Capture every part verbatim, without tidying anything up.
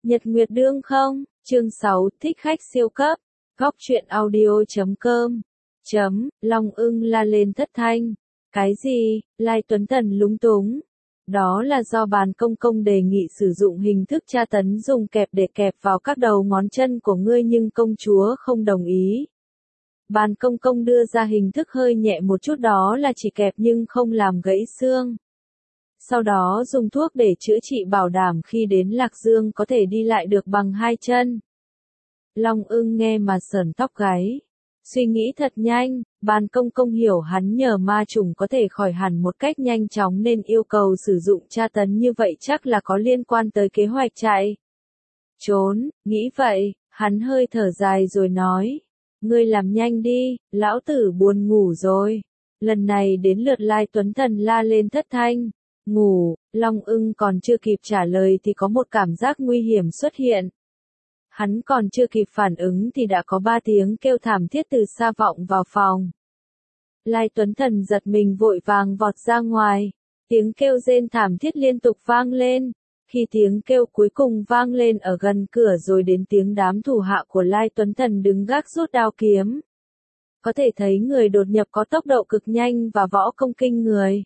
Nhật Nguyệt đương không, chương sáu, thích khách siêu cấp, góc truyện audio.com, chấm, Long ưng la lên thất thanh. Cái gì, Lai Tuấn Tần lúng túng. Đó là do bàn công công đề nghị sử dụng hình thức tra tấn dùng kẹp để kẹp vào các đầu ngón chân của ngươi nhưng công chúa không đồng ý. Bàn công công đưa ra hình thức hơi nhẹ một chút, đó là chỉ kẹp nhưng không làm gãy xương. Sau đó dùng thuốc để chữa trị, bảo đảm khi đến Lạc Dương có thể đi lại được bằng hai chân. Long ưng nghe mà sởn tóc gáy. Suy nghĩ thật nhanh, bàn công công hiểu hắn nhờ ma trùng có thể khỏi hẳn một cách nhanh chóng nên yêu cầu sử dụng tra tấn như vậy chắc là có liên quan tới kế hoạch chạy trốn. Nghĩ vậy, hắn hơi thở dài rồi nói. Ngươi làm nhanh đi, lão tử buồn ngủ rồi. Lần này đến lượt Lai Tuấn Thần la lên thất thanh. Ngủ, Long ưng còn chưa kịp trả lời thì có một cảm giác nguy hiểm xuất hiện. Hắn còn chưa kịp phản ứng thì đã có ba tiếng kêu thảm thiết từ xa vọng vào phòng. Lai Tuấn Thần giật mình vội vàng vọt ra ngoài. Tiếng kêu rên thảm thiết liên tục vang lên. Khi tiếng kêu cuối cùng vang lên ở gần cửa rồi đến tiếng đám thủ hạ của Lai Tuấn Thần đứng gác rút đao kiếm. Có thể thấy người đột nhập có tốc độ cực nhanh và võ công kinh người.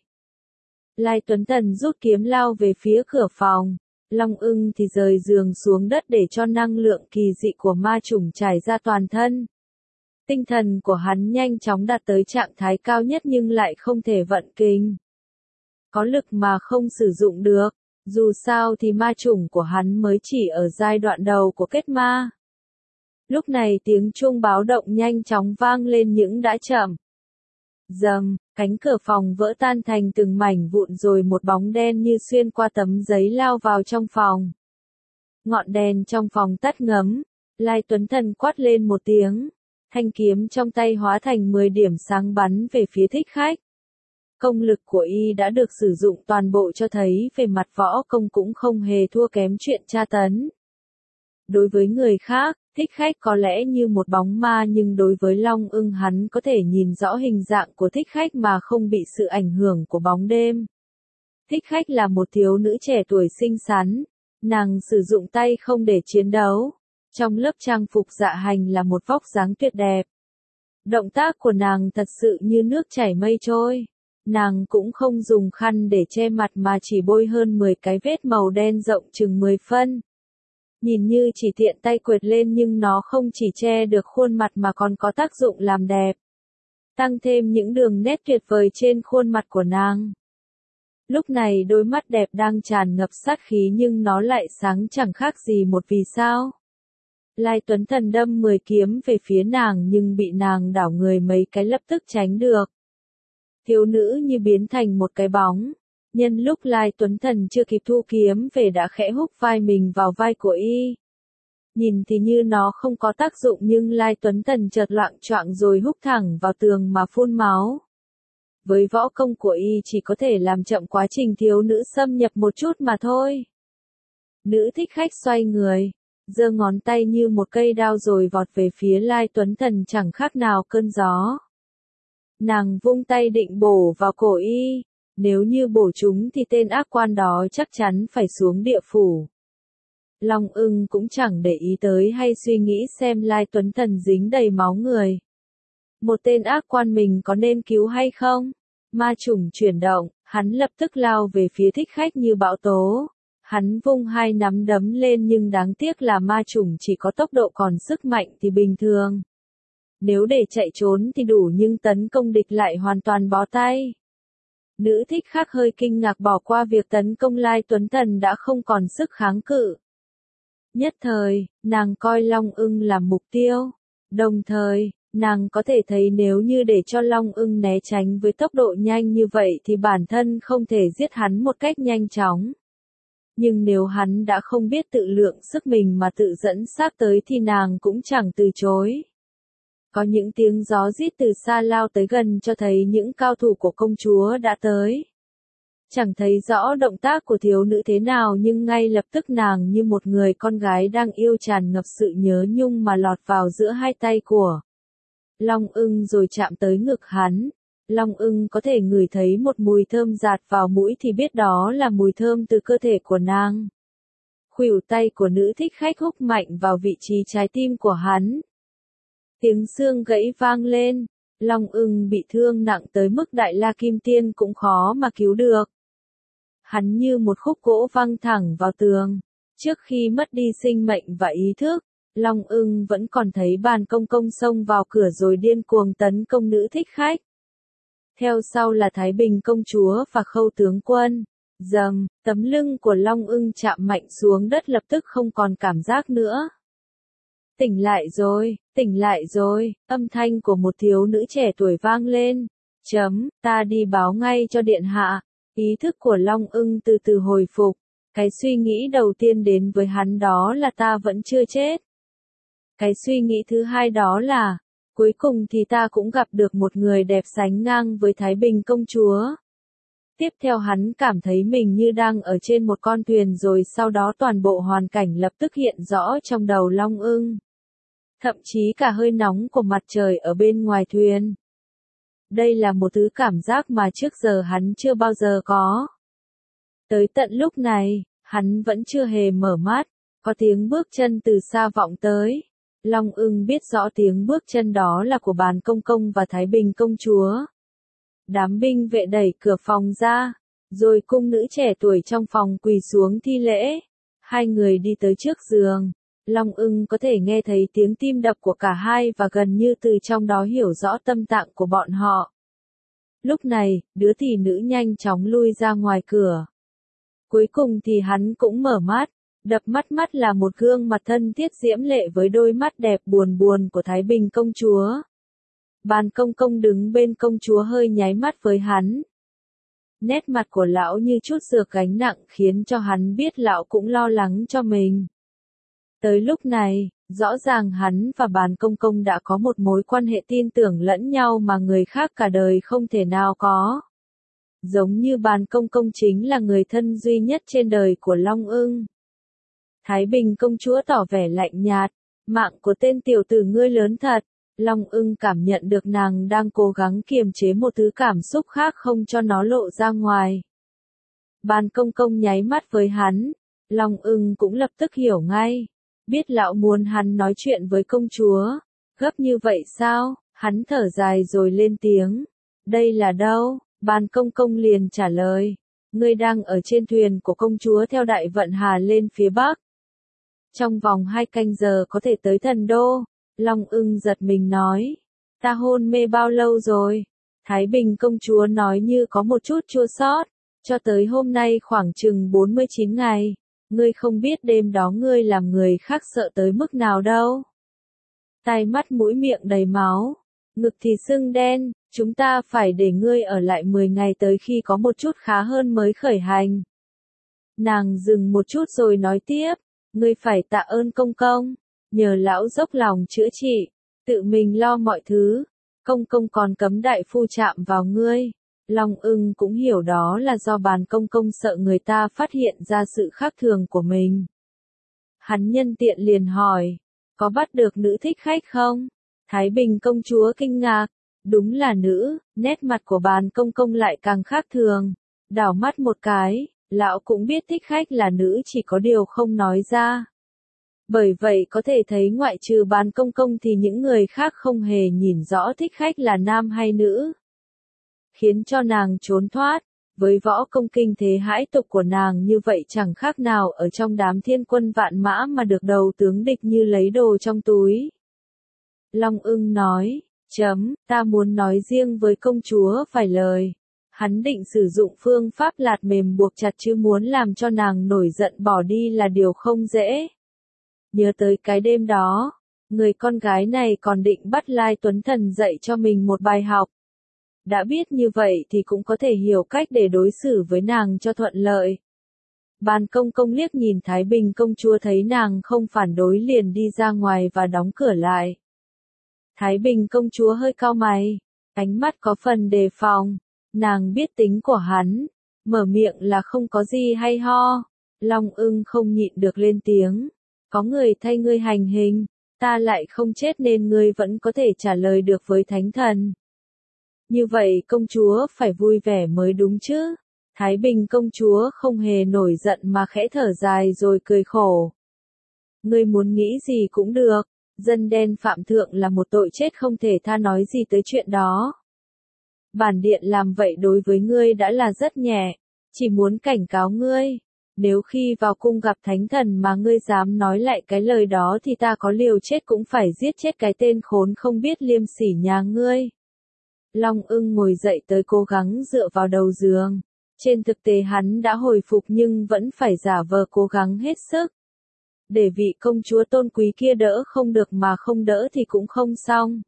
Lai Tuấn Thần rút kiếm lao về phía cửa phòng. Long ưng thì rời giường xuống đất để cho năng lượng kỳ dị của ma trùng trải ra toàn thân. Tinh thần của hắn nhanh chóng đạt tới trạng thái cao nhất nhưng lại không thể vận kình. Có lực mà không sử dụng được. Dù sao thì ma trùng của hắn mới chỉ ở giai đoạn đầu của kết ma. Lúc này tiếng chuông báo động nhanh chóng vang lên những đã chậm. Dầm, cánh cửa phòng vỡ tan thành từng mảnh vụn rồi một bóng đen như xuyên qua tấm giấy lao vào trong phòng. Ngọn đèn trong phòng tắt ngấm, Lai Tuấn Thần quát lên một tiếng, thanh kiếm trong tay hóa thành mười điểm sáng bắn về phía thích khách. Công lực của y đã được sử dụng toàn bộ cho thấy về mặt võ công cũng không hề thua kém chuyện tra tấn. Đối với người khác, thích khách có lẽ như một bóng ma nhưng đối với Long ưng hắn có thể nhìn rõ hình dạng của thích khách mà không bị sự ảnh hưởng của bóng đêm. Thích khách là một thiếu nữ trẻ tuổi xinh xắn, nàng sử dụng tay không để chiến đấu. Trong lớp trang phục dạ hành là một vóc dáng tuyệt đẹp. Động tác của nàng thật sự như nước chảy mây trôi. Nàng cũng không dùng khăn để che mặt mà chỉ bôi hơn mười cái vết màu đen rộng chừng mười phân. Nhìn như chỉ tiện tay quệt lên nhưng nó không chỉ che được khuôn mặt mà còn có tác dụng làm đẹp. Tăng thêm những đường nét tuyệt vời trên khuôn mặt của nàng. Lúc này đôi mắt đẹp đang tràn ngập sát khí nhưng nó lại sáng chẳng khác gì một vì sao. Lai Tuấn Thần đâm mười kiếm về phía nàng nhưng bị nàng đảo người mấy cái lập tức tránh được. Thiếu nữ như biến thành một cái bóng. Nhân lúc Lai Tuấn Thần chưa kịp thu kiếm về đã khẽ húc vai mình vào vai của y. Nhìn thì như nó không có tác dụng nhưng Lai Tuấn Thần chợt loạng choạng rồi húc thẳng vào tường mà phun máu. Với võ công của y chỉ có thể làm chậm quá trình thiếu nữ xâm nhập một chút mà thôi. Nữ thích khách xoay người, giơ ngón tay như một cây đao rồi vọt về phía Lai Tuấn Thần chẳng khác nào cơn gió. Nàng vung tay định bổ vào cổ y. Nếu như bổ chúng thì tên ác quan đó chắc chắn phải xuống địa phủ. Long ưng cũng chẳng để ý tới hay suy nghĩ xem Lai Tuấn Thần dính đầy máu người. Một tên ác quan mình có nên cứu hay không? Ma trùng chuyển động, hắn lập tức lao về phía thích khách như bão tố. Hắn vung hai nắm đấm lên nhưng đáng tiếc là ma trùng chỉ có tốc độ còn sức mạnh thì bình thường. Nếu để chạy trốn thì đủ nhưng tấn công địch lại hoàn toàn bó tay. Nữ thích khách hơi kinh ngạc bỏ qua việc tấn công Lai Tuấn Thần đã không còn sức kháng cự. Nhất thời, nàng coi Long ưng làm mục tiêu. Đồng thời, nàng có thể thấy nếu như để cho Long ưng né tránh với tốc độ nhanh như vậy thì bản thân không thể giết hắn một cách nhanh chóng. Nhưng nếu hắn đã không biết tự lượng sức mình mà tự dẫn xác tới thì nàng cũng chẳng từ chối. Có những tiếng gió rít từ xa lao tới gần cho thấy những cao thủ của công chúa đã tới. Chẳng thấy rõ động tác của thiếu nữ thế nào nhưng ngay lập tức nàng như một người con gái đang yêu tràn ngập sự nhớ nhung mà lọt vào giữa hai tay của Long ưng rồi chạm tới ngực hắn. Long ưng có thể ngửi thấy một mùi thơm dạt vào mũi thì biết đó là mùi thơm từ cơ thể của nàng. khuỷu tay của nữ thích khách húc mạnh vào vị trí trái tim của hắn. Tiếng xương gãy vang lên, Long Ưng bị thương nặng tới mức Đại La Kim Tiên cũng khó mà cứu được. Hắn như một khúc gỗ văng thẳng vào tường. Trước khi mất đi sinh mệnh và ý thức, Long Ưng vẫn còn thấy Bàn Công Công xông vào cửa rồi điên cuồng tấn công nữ thích khách. Theo sau là Thái Bình công chúa và Khâu tướng quân. Dầm, tấm lưng của Long Ưng chạm mạnh xuống đất lập tức không còn cảm giác nữa. Tỉnh lại rồi, tỉnh lại rồi, âm thanh của một thiếu nữ trẻ tuổi vang lên. Chấm, ta đi báo ngay cho điện hạ. Ý thức của Long Ưng từ từ hồi phục. Cái suy nghĩ đầu tiên đến với hắn đó là ta vẫn chưa chết. Cái suy nghĩ thứ hai đó là, cuối cùng thì ta cũng gặp được một người đẹp sánh ngang với Thái Bình công chúa. Tiếp theo hắn cảm thấy mình như đang ở trên một con thuyền rồi sau đó toàn bộ hoàn cảnh lập tức hiện rõ trong đầu Long Ưng. Thậm chí cả hơi nóng của mặt trời ở bên ngoài thuyền. Đây là một thứ cảm giác mà trước giờ hắn chưa bao giờ có. Tới tận lúc này, hắn vẫn chưa hề mở mắt, có tiếng bước chân từ xa vọng tới. Long Ưng biết rõ tiếng bước chân đó là của Bàn Công Công và Thái Bình công chúa. Đám binh vệ đẩy cửa phòng ra, rồi cung nữ trẻ tuổi trong phòng quỳ xuống thi lễ. Hai người đi tới trước giường. Long Ưng có thể nghe thấy tiếng tim đập của cả hai và gần như từ trong đó hiểu rõ tâm trạng của bọn họ. Lúc này, đứa thị nữ nhanh chóng lui ra ngoài cửa. Cuối cùng thì hắn cũng mở mắt, đập mắt mắt là một gương mặt thân thiết diễm lệ với đôi mắt đẹp buồn buồn của Thái Bình công chúa. Bàn Công Công đứng bên công chúa hơi nháy mắt với hắn. Nét mặt của lão như chút dược gánh nặng khiến cho hắn biết lão cũng lo lắng cho mình. Tới lúc này, rõ ràng hắn và Bàn Công Công đã có một mối quan hệ tin tưởng lẫn nhau mà người khác cả đời không thể nào có. Giống như Bàn Công Công chính là người thân duy nhất trên đời của Long Ưng. Thái Bình công chúa tỏ vẻ lạnh nhạt, mạng của tên tiểu tử ngươi lớn thật. Long Ưng cảm nhận được nàng đang cố gắng kiềm chế một thứ cảm xúc khác không cho nó lộ ra ngoài. Bàn Công Công nháy mắt với hắn, Long Ưng cũng lập tức hiểu ngay. Biết lão muốn hắn nói chuyện với công chúa. Gấp như vậy sao? Hắn thở dài rồi lên tiếng. Đây là đâu? Bàn Công Công liền trả lời. Ngươi đang ở trên thuyền của công chúa theo đại vận hà lên phía bắc. Trong vòng hai canh giờ có thể tới Thần Đô. Long Ưng giật mình nói. Ta hôn mê bao lâu rồi? Thái Bình công chúa nói như có một chút chua xót. Cho tới hôm nay khoảng chừng bốn mươi chín ngày. Ngươi không biết đêm đó ngươi làm người khác sợ tới mức nào đâu. Tai mắt mũi miệng đầy máu. Ngực thì sưng đen. Chúng ta phải để ngươi ở lại mười ngày tới khi có một chút khá hơn mới khởi hành. Nàng dừng một chút rồi nói tiếp. Ngươi phải tạ ơn công công. Nhờ lão dốc lòng chữa trị. Tự mình lo mọi thứ. Công công còn cấm đại phu chạm vào ngươi. Long Ưng cũng hiểu đó là do Bàn Công Công sợ người ta phát hiện ra sự khác thường của mình. Hắn nhân tiện liền hỏi. Có bắt được nữ thích khách không? Thái Bình công chúa kinh ngạc. Đúng là nữ, nét mặt của Bàn Công Công lại càng khác thường. Đảo mắt một cái, lão cũng biết thích khách là nữ chỉ có điều không nói ra. Bởi vậy có thể thấy ngoại trừ Bàn Công Công thì những người khác không hề nhìn rõ thích khách là nam hay nữ. Khiến cho nàng trốn thoát, với võ công kinh thế hãi tục của nàng như vậy chẳng khác nào ở trong đám thiên quân vạn mã mà được đầu tướng địch như lấy đồ trong túi. Long Ưng nói, chấm, ta muốn nói riêng với công chúa vài lời. Hắn định sử dụng phương pháp lạt mềm buộc chặt chứ muốn làm cho nàng nổi giận bỏ đi là điều không dễ. Nhớ tới cái đêm đó, người con gái này còn định bắt Lai Tuấn Thần dạy cho mình một bài học. Đã biết như vậy thì cũng có thể hiểu cách để đối xử với nàng cho thuận lợi. Bàn Công Công liếc nhìn Thái Bình công chúa thấy nàng không phản đối liền đi ra ngoài và đóng cửa lại. Thái Bình công chúa hơi cau mày, ánh mắt có phần đề phòng. Nàng biết tính của hắn, mở miệng là không có gì hay ho. Long Ưng không nhịn được lên tiếng. Có người thay ngươi hành hình, ta lại không chết nên ngươi vẫn có thể trả lời được với thánh thần. Như vậy công chúa phải vui vẻ mới đúng chứ. Thái Bình công chúa không hề nổi giận mà khẽ thở dài rồi cười khổ. Ngươi muốn nghĩ gì cũng được, dân đen phạm thượng là một tội chết không thể tha, nói gì tới chuyện đó. Bản điện làm vậy đối với ngươi đã là rất nhẹ, chỉ muốn cảnh cáo ngươi, nếu khi vào cung gặp thánh thần mà ngươi dám nói lại cái lời đó thì ta có liều chết cũng phải giết chết cái tên khốn không biết liêm sỉ nhà ngươi. Long Ưng ngồi dậy tới cố gắng dựa vào đầu giường, trên thực tế hắn đã hồi phục nhưng vẫn phải giả vờ cố gắng hết sức. Để vị công chúa tôn quý kia đỡ không được mà không đỡ thì cũng không xong.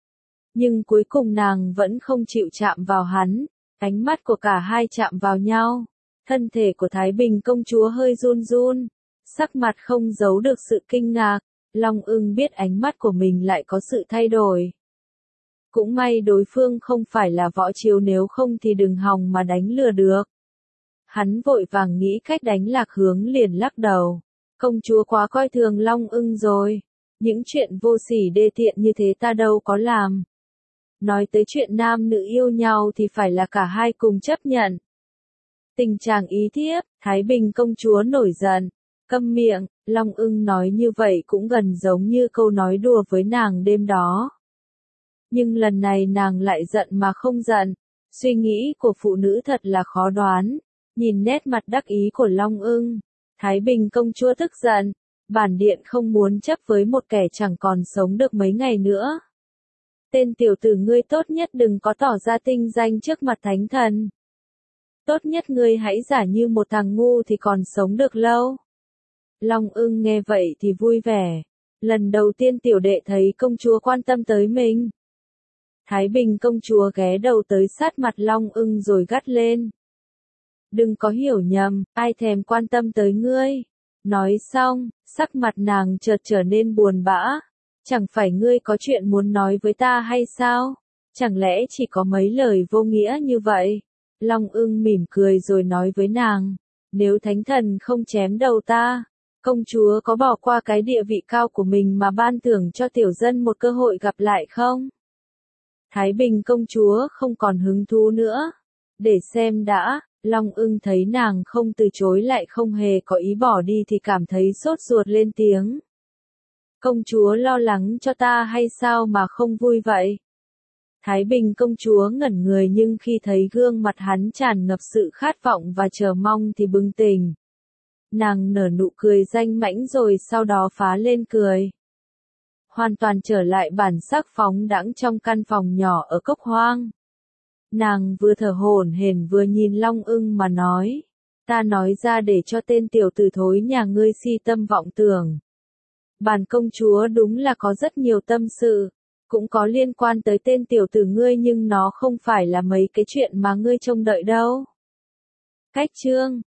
Nhưng cuối cùng nàng vẫn không chịu chạm vào hắn, ánh mắt của cả hai chạm vào nhau. Thân thể của Thái Bình công chúa hơi run run, sắc mặt không giấu được sự kinh ngạc, Long Ưng biết ánh mắt của mình lại có sự thay đổi. Cũng may đối phương không phải là võ chiếu, nếu không thì đừng hòng mà đánh lừa được. Hắn vội vàng nghĩ cách đánh lạc hướng liền lắc đầu. Công chúa quá coi thường Long Ưng rồi, những chuyện vô sỉ đê tiện như thế ta đâu có làm. Nói tới chuyện nam nữ yêu nhau thì phải là cả hai cùng chấp nhận. Tình trạng ý thiếp, Thái Bình công chúa nổi giận, câm miệng, Long Ưng nói như vậy cũng gần giống như câu nói đùa với nàng đêm đó. Nhưng lần này nàng lại giận mà không giận, suy nghĩ của phụ nữ thật là khó đoán, nhìn nét mặt đắc ý của Long Ưng. Thái Bình công chúa tức giận, bản điện không muốn chấp với một kẻ chẳng còn sống được mấy ngày nữa. Tên tiểu tử ngươi tốt nhất đừng có tỏ ra tinh danh trước mặt thánh thần. Tốt nhất ngươi hãy giả như một thằng ngu thì còn sống được lâu. Long Ưng nghe vậy thì vui vẻ. Lần đầu tiên tiểu đệ thấy công chúa quan tâm tới mình. Thái Bình công chúa ghé đầu tới sát mặt Long Ưng rồi gắt lên. Đừng có hiểu nhầm, ai thèm quan tâm tới ngươi. Nói xong, sắc mặt nàng chợt trở nên buồn bã. Chẳng phải ngươi có chuyện muốn nói với ta hay sao? Chẳng lẽ chỉ có mấy lời vô nghĩa như vậy? Long Ưng mỉm cười rồi nói với nàng. Nếu thánh thần không chém đầu ta, công chúa có bỏ qua cái địa vị cao của mình mà ban thưởng cho tiểu dân một cơ hội gặp lại không? Thái Bình công chúa không còn hứng thú nữa. Để xem đã. Long Ưng thấy nàng không từ chối lại không hề có ý bỏ đi thì cảm thấy sốt ruột lên tiếng. Công chúa lo lắng cho ta hay sao mà không vui vậy? Thái Bình công chúa ngẩn người nhưng khi thấy gương mặt hắn tràn ngập sự khát vọng và chờ mong thì bừng tỉnh. Nàng nở nụ cười danh mãnh rồi sau đó phá lên cười. Hoàn toàn trở lại bản sắc phóng đãng trong căn phòng nhỏ ở cốc hoang. Nàng vừa thở hổn hển vừa nhìn Long Ưng mà nói. Ta nói ra để cho tên tiểu tử thối nhà ngươi si tâm vọng tưởng. Bản công chúa đúng là có rất nhiều tâm sự, cũng có liên quan tới tên tiểu tử ngươi nhưng nó không phải là mấy cái chuyện mà ngươi trông đợi đâu. Cách chương